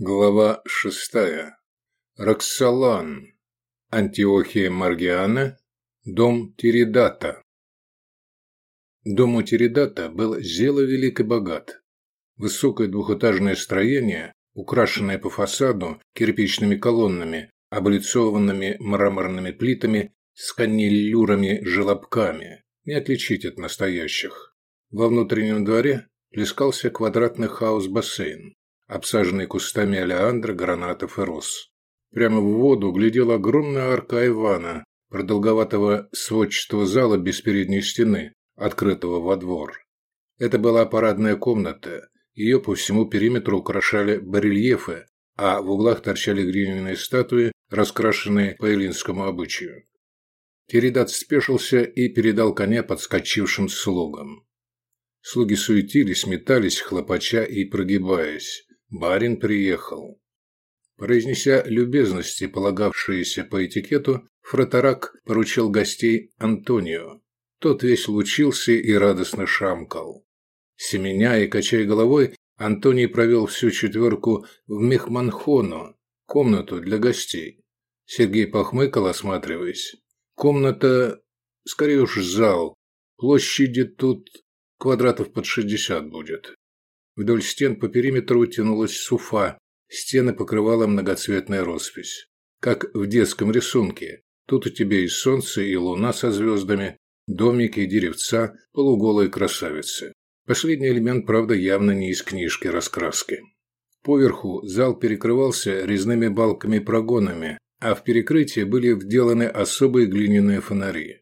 Глава 6. Роксолан. Антиохия Маргиана. Дом Тиридата. Дом у Тиридата был зело велик и богат. Высокое двухэтажное строение, украшенное по фасаду кирпичными колоннами, облицованными мраморными плитами с каннелюрами-желобками, не отличить от настоящих. Во внутреннем дворе плескался квадратный хаус-бассейн, обсаженный кустами олеандра, гранатов и роз. Прямо в воду глядела огромная арка Ивана, продолговатого сводчатого зала без передней стены, открытого во двор. Это была парадная комната, ее по всему периметру украшали барельефы, а в углах торчали глиняные статуи, раскрашенные по эллинскому обычаю. Тиридат спешился и передал коня подскочившим слугам. Слуги суетились, метались, хлопача и прогибаясь. Барин приехал. Произнеся любезности, полагавшиеся по этикету, Фратарак поручил гостей Антонио. Тот весь лучился и радостно шамкал. Семеня и качая головой, Антоний провел всю четверку в Мехманхону, комнату для гостей. Сергей похмыкал, осматриваясь. Комната, скорее уж зал, площади тут квадратов под 60 будет. Вдоль стен по периметру тянулась суфа, стены покрывала многоцветная роспись. Как в детском рисунке. Тут у тебя и солнце, и луна со звездами, домики и деревца, полуголые красавицы. Последний элемент, правда, явно не из книжки раскраски. Поверху зал перекрывался резными балками-прогонами, а в перекрытии были вделаны особые глиняные фонари.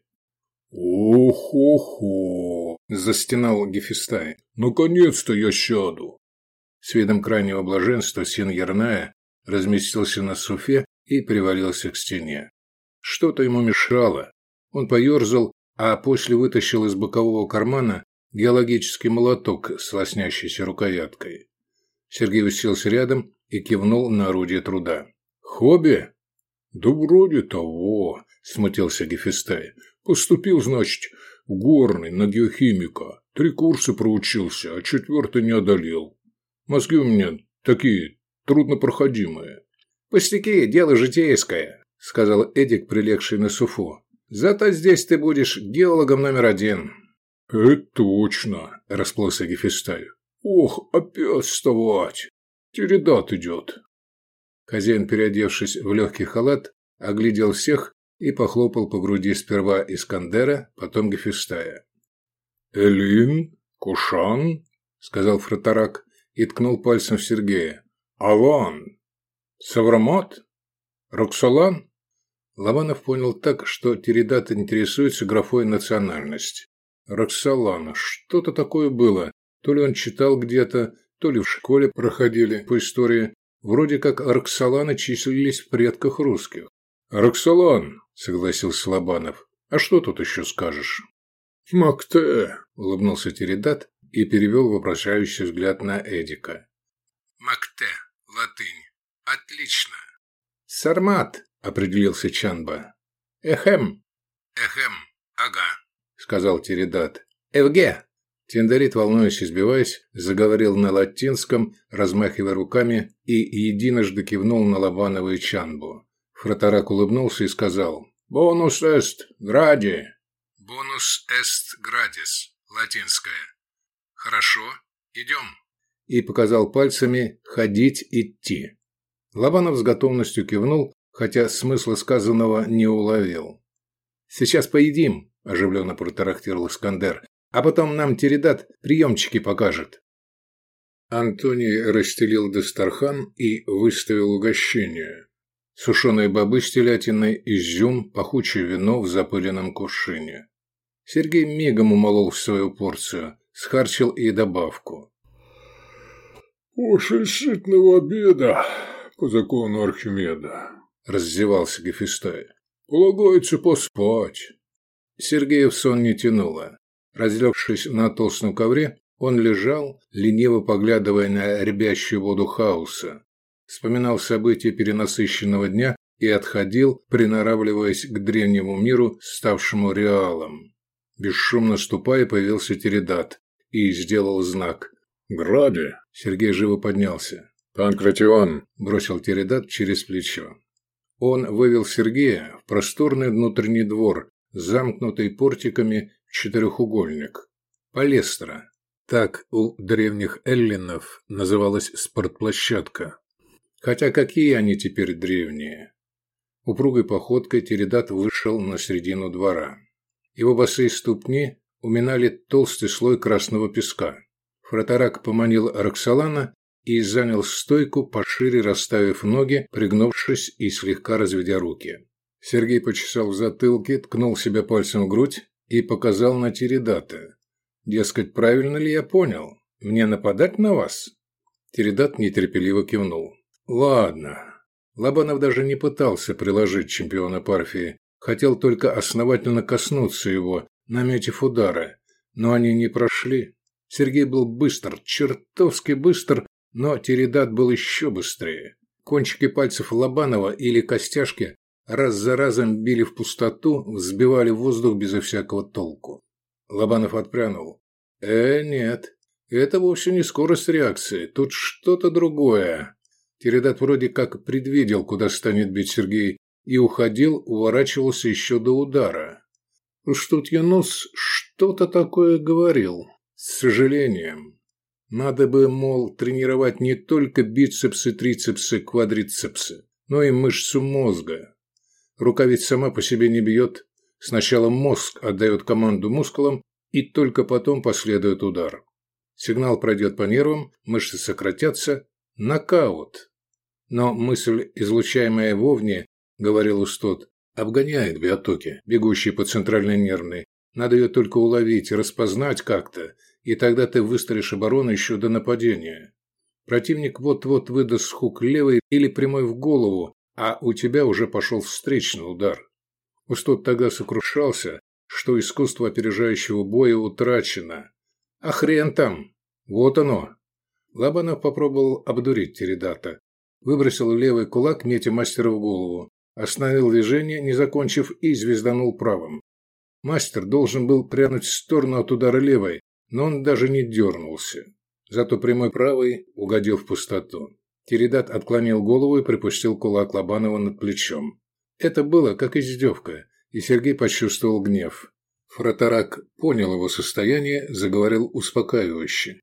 «Ох-охо!» – застенал Гефестай. «Наконец-то я сяду!» С видом крайнего блаженства сын Ярная разместился на суфе и привалился к стене. Что-то ему мешало. Он поерзал, а после вытащил из бокового кармана геологический молоток с лоснящейся рукояткой. Сергей уселся рядом и кивнул на орудие труда. «Хобби?» «Да вроде того», – смутился Гефестай. «Поступил, значит, в горный на геохимика. 3 курса проучился, а 4-й не одолел. Мозги у меня такие труднопроходимые». «Пустяки, дело житейское», – сказал Эдик, прилегший на суфу. «Зато здесь ты будешь геологом номер 1». «Это точно», – расплылся Гефестай. «Ох, опять вставать! Тиридат идет». Хозяин, переодевшись в легкий халат, оглядел всех и похлопал по груди сперва Искандера, потом Гефестая. «Эллин? Кушан?» – сказал Фратарак и ткнул пальцем в Сергея. «Алан? Саврамат? Роксолан?» Лобанов понял так, что Тиридат интересуется графой национальность. Роксолана, что-то такое было. То ли он читал где-то, то ли в школе проходили по истории. Вроде как Роксоланы числились в предках русских. «Роксолан», – согласился Лобанов. «А что тут еще скажешь?» «Макте», – улыбнулся Тиридат и перевел вопрошающий взгляд на Эдика. «Макте, латынь. Отлично». «Сармат», – определился Чанба. «Эхем». «Эхем, ага», – сказал Тиридат. «Эвге». Тиндарит, волнуясь и сбиваясь, заговорил на латинском, размахивая руками, и единожды кивнул на Лобанова и Чанбу. Фратарак улыбнулся и сказал: «Бонус эст гради». «Бонус эст градис», латинское. «Хорошо, идем». И показал пальцами «ходить, идти». Лобанов с готовностью кивнул, хотя смысла сказанного не уловил. «Сейчас поедим», – оживленно протарахтел Искандер. «А потом нам Тиридат приемчики покажет». Антоний расстелил дастархан и выставил угощение. Сушеные бобы с телятиной, изюм, пахучее вино в запыленном кувшине. Сергей мигом умолол в свою порцию, схарчил и добавку. «После сытного обеда, по закону Архимеда», – раздевался Гефестай, – «полагается поспать». Сергея в сон не тянуло. Разлегшись на толстом ковре, он лежал, лениво поглядывая на рябящую воду хаоса, вспоминал события перенасыщенного дня и отходил, приноравливаясь к древнему миру, ставшему реалом. Бесшумно ступая, появился Тиридат и сделал знак. «Граде!» Сергей живо поднялся. «Панкратион!» – бросил Тиридат через плечо. Он вывел Сергея в просторный внутренний двор, замкнутый портиками в четырехугольник. Палестра. Так у древних эллинов называлась спортплощадка. Хотя какие они теперь древние? Упругой походкой Тиридат вышел на середину двора. Его босые ступни уминали толстый слой красного песка. Фратарак поманил Роксолана и занял стойку, пошире расставив ноги, пригнувшись и слегка разведя руки. Сергей почесал в затылке, ткнул себя пальцем в грудь и показал на Тиридата. «Дескать, правильно ли я понял? Мне нападать на вас?» Тиридат нетерпеливо кивнул. «Ладно». Лобанов даже не пытался приложить чемпиона Парфии, хотел только основательно коснуться его, наметив удары. Но они не прошли. Сергей был быстр, чертовски быстр, но Тиридат был еще быстрее. Кончики пальцев Лобанова или костяшки раз за разом били в пустоту, взбивали воздух безо всякого толку. Лобанов отпрянул. Нет, это вовсе не скорость реакции, тут что-то другое. Тиридат вроде как предвидел, куда станет бить Сергей, и уходил, уворачивался еще до удара. Уж тут Юнус что-то такое говорил. С сожалением. Надо бы, мол, тренировать не только бицепсы, трицепсы, квадрицепсы, но и мышцу мозга. Рука ведь сама по себе не бьет. Сначала мозг отдает команду мускулам, и только потом последует удар. Сигнал пройдет по нервам, мышцы сократятся. Нокаут. Но мысль, излучаемая вовне, говорил Устот, обгоняет биотоки, бегущие по центральной нервной. Надо ее только уловить, распознать как-то, и тогда ты выстроишь оборону еще до нападения. Противник вот-вот выдаст хук левой или прямой в голову, а у тебя уже пошел встречный удар. Устот тогда сокрушался, что искусство опережающего боя утрачено. А хрен там! Вот оно! Лобанов попробовал обдурить Тиридата. Выбросил левый кулак, метя мастера в голову. Остановил движение, не закончив, и звезданул правым. Мастер должен был прянуть в сторону от удара левой, но он даже не дернулся. Зато прямой правый угодил в пустоту. Тиридат отклонил голову и припустил кулак Лобанова над плечом. Это было как издевка, и Сергей почувствовал гнев. Фратарак понял его состояние, заговорил успокаивающе.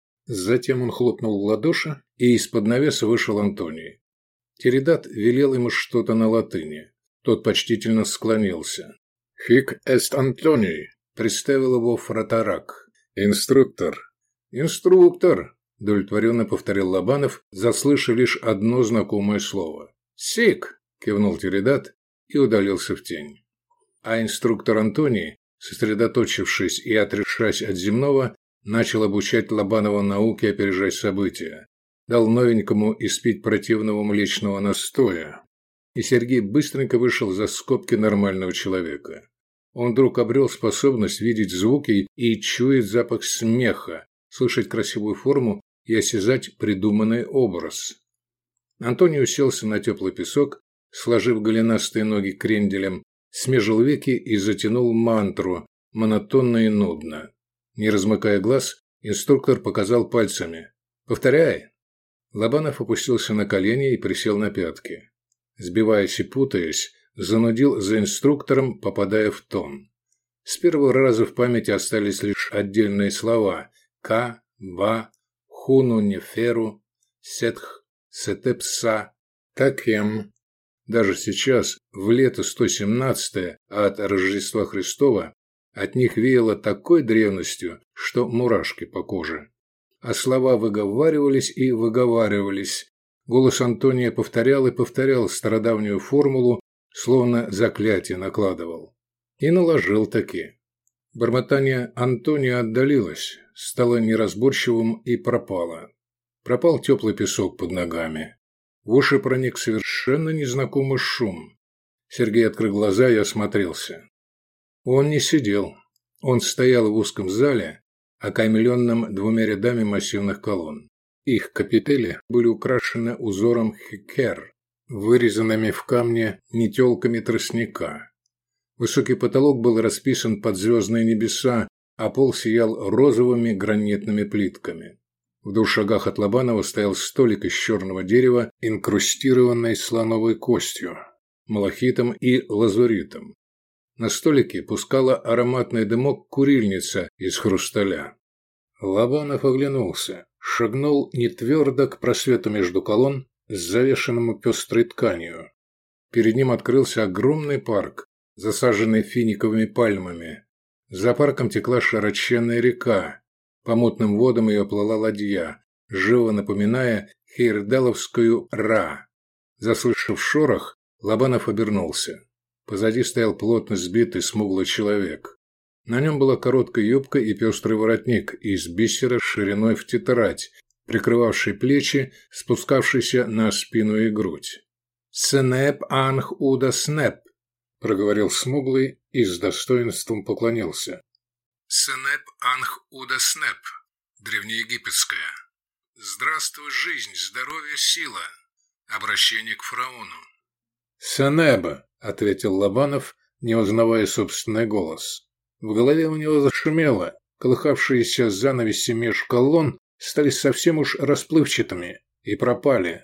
Затем он хлопнул в ладоши, и из-под навеса вышел Антоний. Тиридат велел ему что-то на латыни. Тот почтительно склонился. «Хик эст Антоний», – представил его Фратарак. «Инструктор». «Инструктор», – удовлетворенно повторил Лобанов, заслышав лишь одно знакомое слово. «Сик», – кивнул Тиридат и удалился в тень. А инструктор Антоний, сосредоточившись и отрешаясь от земного, начал обучать Лобанова науке опережать события. Дал новенькому испить противного млечного настоя. И Сергей быстренько вышел за скобки нормального человека. Он вдруг обрел способность видеть звуки и чуять запах смеха, слышать красивую форму и осязать придуманный образ. Антоний уселся на теплый песок, сложив голенастые ноги кренделем, смежил веки и затянул мантру, монотонно и нудно. Не размыкая глаз, инструктор показал пальцами. «Повторяй!» Лобанов опустился на колени и присел на пятки. Сбиваясь и путаясь, занудил за инструктором, попадая в тон. С первого раза в памяти остались лишь отдельные слова «ка», «ба», «хуну неферу», «сетх», «сетепса», «такем». Даже сейчас, в лето 117-е, от Рождества Христова, от них веяло такой древностью, что мурашки по коже. А слова выговаривались и выговаривались. Голос Антония повторял и повторял стародавнюю формулу, словно заклятие накладывал. И наложил таки. Бормотание Антония отдалилось, стало неразборчивым и пропало. Пропал теплый песок под ногами. В уши проник совершенно незнакомый шум. Сергей открыл глаза и осмотрелся. Он не сидел. Он стоял в узком зале, окаймленном двумя рядами массивных колонн. Их капители были украшены узором хикер, вырезанными в камне метелками тростника. Высокий потолок был расписан под звездные небеса, а пол сиял розовыми гранитными плитками. В 2 шагах от Лобанова стоял столик из черного дерева, инкрустированный слоновой костью, малахитом и лазуритом. На столике пускала ароматный дымок курильница из хрусталя. Лобанов оглянулся, шагнул нетвердо к просвету между колонн, завешенному пестрой тканью. Перед ним открылся огромный парк, засаженный финиковыми пальмами. За парком текла широченная река. По мутным водам ее плыла ладья, живо напоминая хейрдаловскую «Ра». Заслышав шорох, Лобанов обернулся. Позади стоял плотно сбитый смуглый человек. На нем была короткая юбка и пестрый воротник из бисера шириной в тетрадь, прикрывавший плечи, спускавшийся на спину и грудь. «Снеп анх уда снеп», – проговорил смуглый и с достоинством поклонился. «Снеп анх уда снеп», древнеегипетская. «Здравствуй, жизнь, здоровье, сила». Обращение к фараону. «Сенеба», – ответил Лобанов, не узнавая собственный голос. В голове у него зашумело, колыхавшиеся занавеси меж колонн стали совсем уж расплывчатыми и пропали.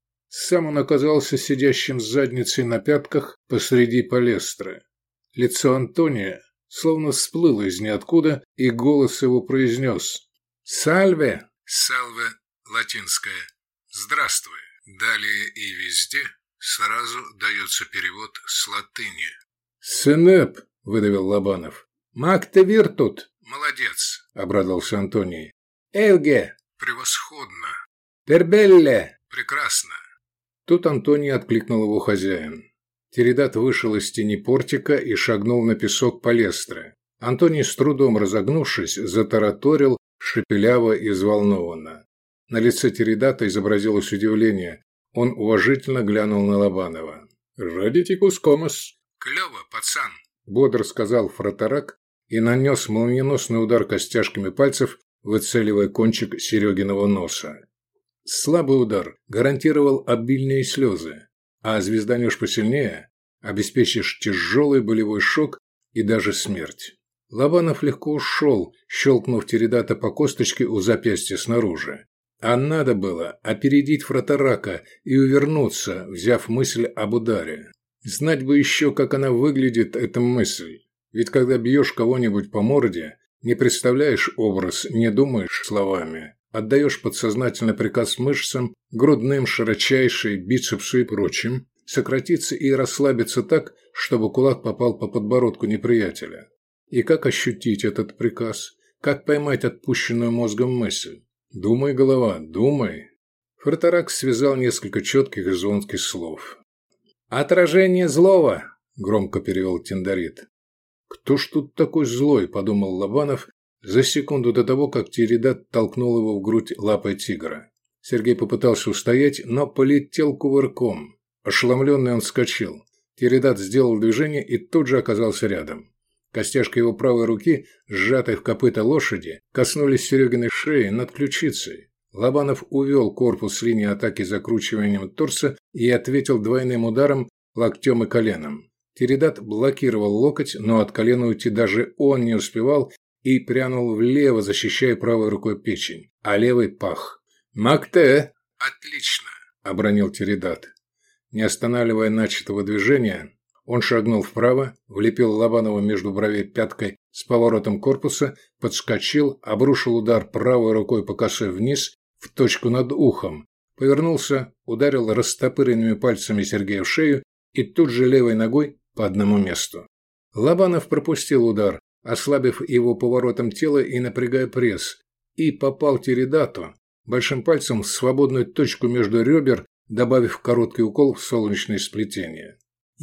Сам он оказался сидящим с задницей на пятках посреди палестры. Лицо Антония словно всплыло из ниоткуда, и голос его произнес: «Сальве!» «Салве» латинское «Здравствуй». Далее и везде сразу дается перевод с латыни. «Сенеп», – выдавил Лобанов. «Макте виртут». «Молодец», – обрадовался Антоний. «Элге». «Превосходно». «Пербелле». «Прекрасно». Тут Антоний откликнул его хозяин. Тиридат вышел из тени портика и шагнул на песок палестры. Антоний, с трудом разогнувшись, затараторил, шепеляво и взволнованно. На лице Тиридата изобразилось удивление. Он уважительно глянул на Лобанова. «Радите кускомос». «Клево, пацан», – бодро сказал Фратарак и нанес молниеносный удар костяшками пальцев, выцеливая кончик Серегиного носа. Слабый удар гарантировал обильные слезы, а звезданешь посильнее, обеспечишь тяжелый болевой шок и даже смерть. Лобанов легко ушел, щелкнув Тиридата по косточке у запястья снаружи. А надо было опередить Фратарака и увернуться, взяв мысль об ударе. Знать бы еще, как она выглядит, эта мысль. Ведь когда бьешь кого-нибудь по морде, не представляешь образ, не думаешь словами. Отдаешь подсознательно приказ мышцам, грудным, широчайшей, бицепсу и прочим, сократиться и расслабиться так, чтобы кулак попал по подбородку неприятеля. И как ощутить этот приказ? Как поймать отпущенную мозгом мысль? Думай, голова, думай. Фратарак связал несколько четких и звонких слов. «Отражение злого», – громко перевел Тиндарит. «Кто ж тут такой злой?» – подумал Лобанов за секунду до того, как Тиридат толкнул его в грудь лапой тигра. Сергей попытался устоять, но полетел кувырком. Ошеломленный он вскочил. Тиридат сделал движение и тут же оказался рядом. Костяшки его правой руки, сжатой в копыта лошади, коснулись Серегиной шеи над ключицей. Лобанов увел корпус с линии атаки закручиванием торса и ответил двойным ударом локтем и коленом. Тиридат блокировал локоть, но от колена уйти даже он не успевал и прянул влево, защищая правой рукой печень, а левой пах. «Макте!» «Отлично!» – обронил Тиридат. Не останавливая начатого движения, он шагнул вправо, влепил Лобанова между бровей пяткой с поворотом корпуса, подскочил, обрушил удар правой рукой по косой вниз, в точку над ухом, повернулся, ударил растопыренными пальцами Сергея в шею и тут же левой ногой по одному месту. Лобанов пропустил удар, ослабив его поворотом тела и напрягая пресс, и попал Тиридату большим пальцем в свободную точку между ребер, добавив короткий укол в солнечное сплетение.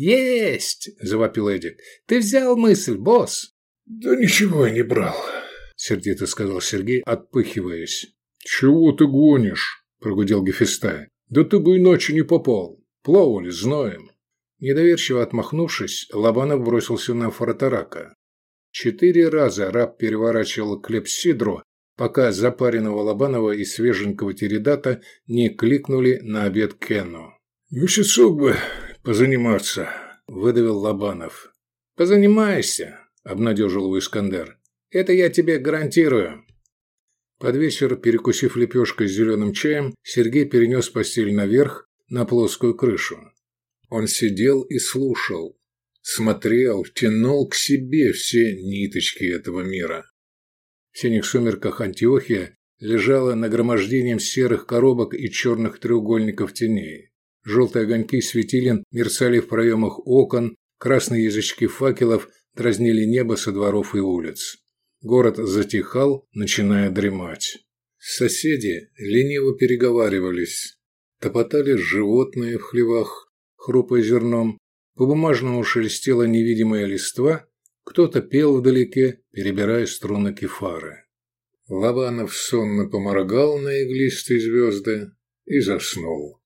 «Есть!» – завопил Эдик. «Ты взял мысль, босс!» «Да ничего я не брал», – сердито сказал Сергей, отпыхиваясь. «Чего ты гонишь?» – прогудел Гефестай. «Да ты бы иначе не попал. Плавали, знаем». Недоверчиво отмахнувшись, Лобанов бросился на Фратарака. 4 раза раб переворачивал клепсидру, пока запаренного Лобанова и свеженького Тиридата не кликнули на обед Кенну. «Месяцок бы позаниматься», – выдавил Лобанов. «Позанимайся», – обнадежил его Искандер. «Это я тебе гарантирую». Под вечер, перекусив лепешкой с зеленым чаем, Сергей перенес постель наверх, на плоскую крышу. Он сидел и слушал, смотрел, тянул к себе все ниточки этого мира. В синих сумерках Антиохия лежала нагромождением серых коробок и черных треугольников теней. Желтые огоньки светилен мерцали в проемах окон, красные язычки факелов дразнили небо со дворов и улиц. Город затихал, начиная дремать. Соседи лениво переговаривались. Топотали животные в хлевах, хрупая зерном. По бумажному шелестела невидимая листва. Кто-то пел вдалеке, перебирая струны кефары. Лобанов сонно поморгал на иглистые звезды и заснул.